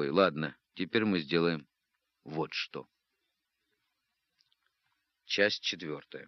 головой. Ладно, теперь мы сделаем вот что. Часть 4.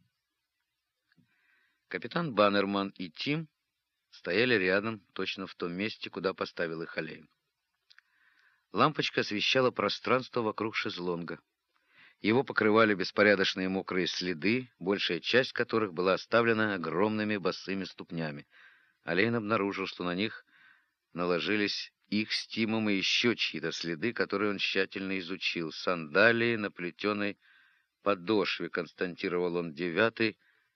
Капитан Баннерман и Тим стояли рядом, точно в том месте, куда поставил их Олейн. Лампочка освещала пространство вокруг шезлонга. Его покрывали беспорядочные мокрые следы, большая часть которых была оставлена огромными босыми ступнями. Олейн обнаружил, что на них наложились их с Тимом и еще чьи-то следы, которые он тщательно изучил. Сандалии на плетеной подошве, констатировал он девятый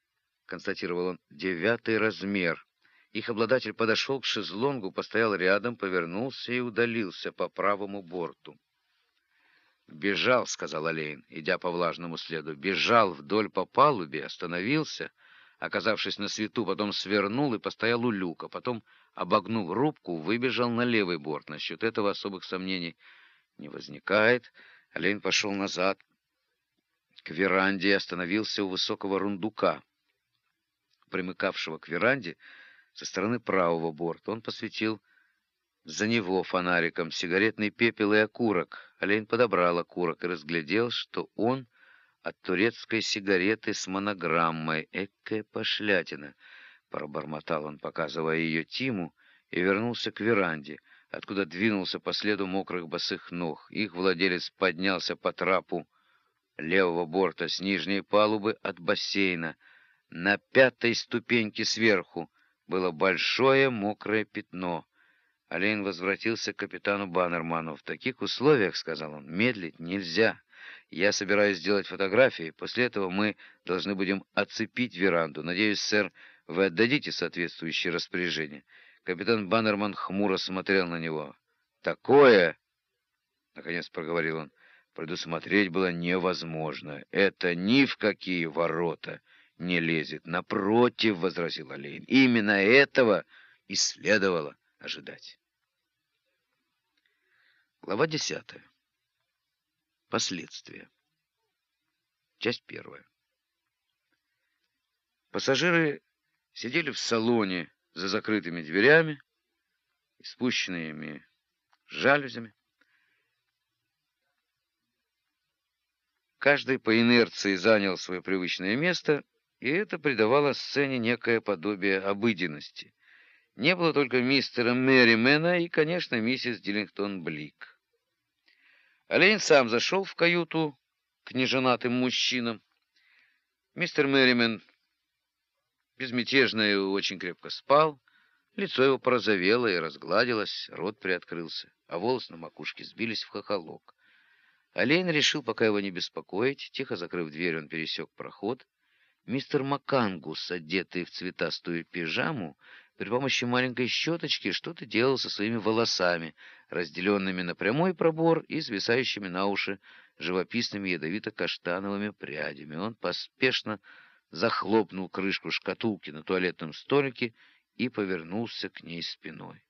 размер. Их обладатель подошел к шезлонгу, постоял рядом, повернулся и удалился по правому борту. «Бежал», — сказал Олейн, идя по влажному следу. «Бежал вдоль по палубе, остановился, оказавшись на свету, потом свернул и постоял у люка, потом, обогнув рубку, выбежал на левый борт. Насчет этого особых сомнений не возникает». Олейн пошел назад к веранде и остановился у высокого рундука, примыкавшего к веранде со стороны правого борта. Он посветил за него фонариком сигаретный пепел и окурок. Олейн подобрал окурок и разглядел, что он от турецкой сигареты с монограммой. «Экая пошлятина!» — пробормотал он, показывая ее Тиму, и вернулся к веранде, откуда двинулся по следу мокрых босых ног. Их владелец поднялся по трапу левого борта с нижней палубы от бассейна. На 5-й ступеньке сверху было большое мокрое пятно. Олейн возвратился к капитану Баннерману. «В таких условиях, — сказал он, — медлить нельзя. Я собираюсь сделать фотографии. После этого мы должны будем оцепить веранду. Надеюсь, сэр, вы отдадите соответствующие распоряжения». Капитан Баннерман хмуро смотрел на него. «Такое, — наконец проговорил он, — предусмотреть было невозможно. Это ни в какие ворота не лезет. Напротив, — возразил Олейн, — именно этого и следовало ожидать». Глава 10. Последствия. Часть 1. Пассажиры сидели в салоне за закрытыми дверями и спущенными жалюзями. Каждый по инерции занял свое привычное место, и это придавало сцене некое подобие обыденности. Не было только мистера Мерримена и, конечно, миссис Диллингтон-Блик. Олейн сам зашел в каюту к неженатым мужчинам. Мистер Мерримен безмятежно и очень крепко спал. Лицо его порозовело и разгладилось, рот приоткрылся, а волосы на макушке сбились в хохолок. Олейн решил пока его не беспокоить. Тихо закрыв дверь, он пересек проход. Мистер Макангус, одетый в цветастую пижаму, при помощи маленькой щеточки что-то делал со своими волосами, разделенными на прямой пробор и свисающими на уши живописными ядовито-каштановыми прядями. Он поспешно захлопнул крышку шкатулки на туалетном столике и повернулся к ней спиной.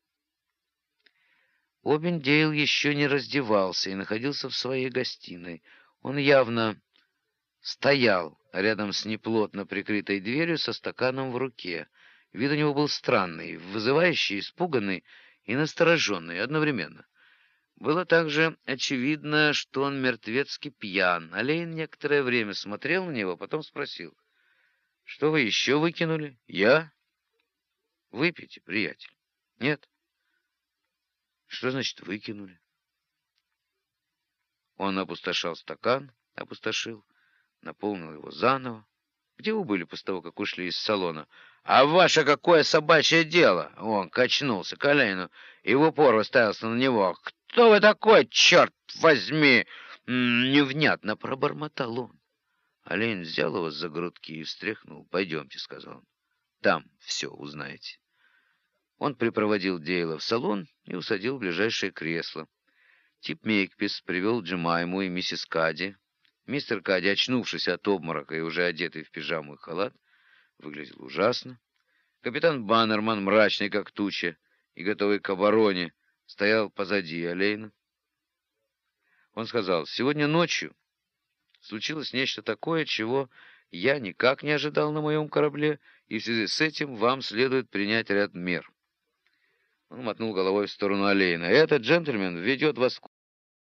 Обендейл еще не раздевался и находился в своей гостиной. Он явно стоял рядом с неплотно прикрытой дверью со стаканом в руке. Вид у него был странный, вызывающий, испуганный и настороженный одновременно. Было также очевидно, что он мертвецки пьян. Олейн некоторое время смотрел на него, потом спросил: «Что вы еще выкинули?» «Я? Выпейте, приятель». «Нет». «Что значит выкинули?» Он опустошил стакан, наполнил его заново. «Где вы были после того, как ушли из салона?» «А ваше какое собачье дело?» Он качнулся к Олейну и в упор уставился на него. «Кто вы такой, черт возьми?» Невнятно пробормотал он. Олейн взял его за грудки и встряхнул. «Пойдемте», — сказал он. «Там все узнаете». Он припроводил Дейла в салон и усадил в ближайшее кресло. Тип Мейкпис привел Джемайму и миссис Кади. Мистер Кади, очнувшись от обморока и уже одетый в пижаму и халат, выглядел ужасно. Капитан Баннерман, мрачный как туча и готовый к обороне, стоял позади Олейна. Он сказал: «Сегодня ночью случилось нечто такое, чего я никак не ожидал на моем корабле, и в связи с этим вам следует принять ряд мер». Он мотнул головой в сторону Олейна. «Этот джентльмен ведет вас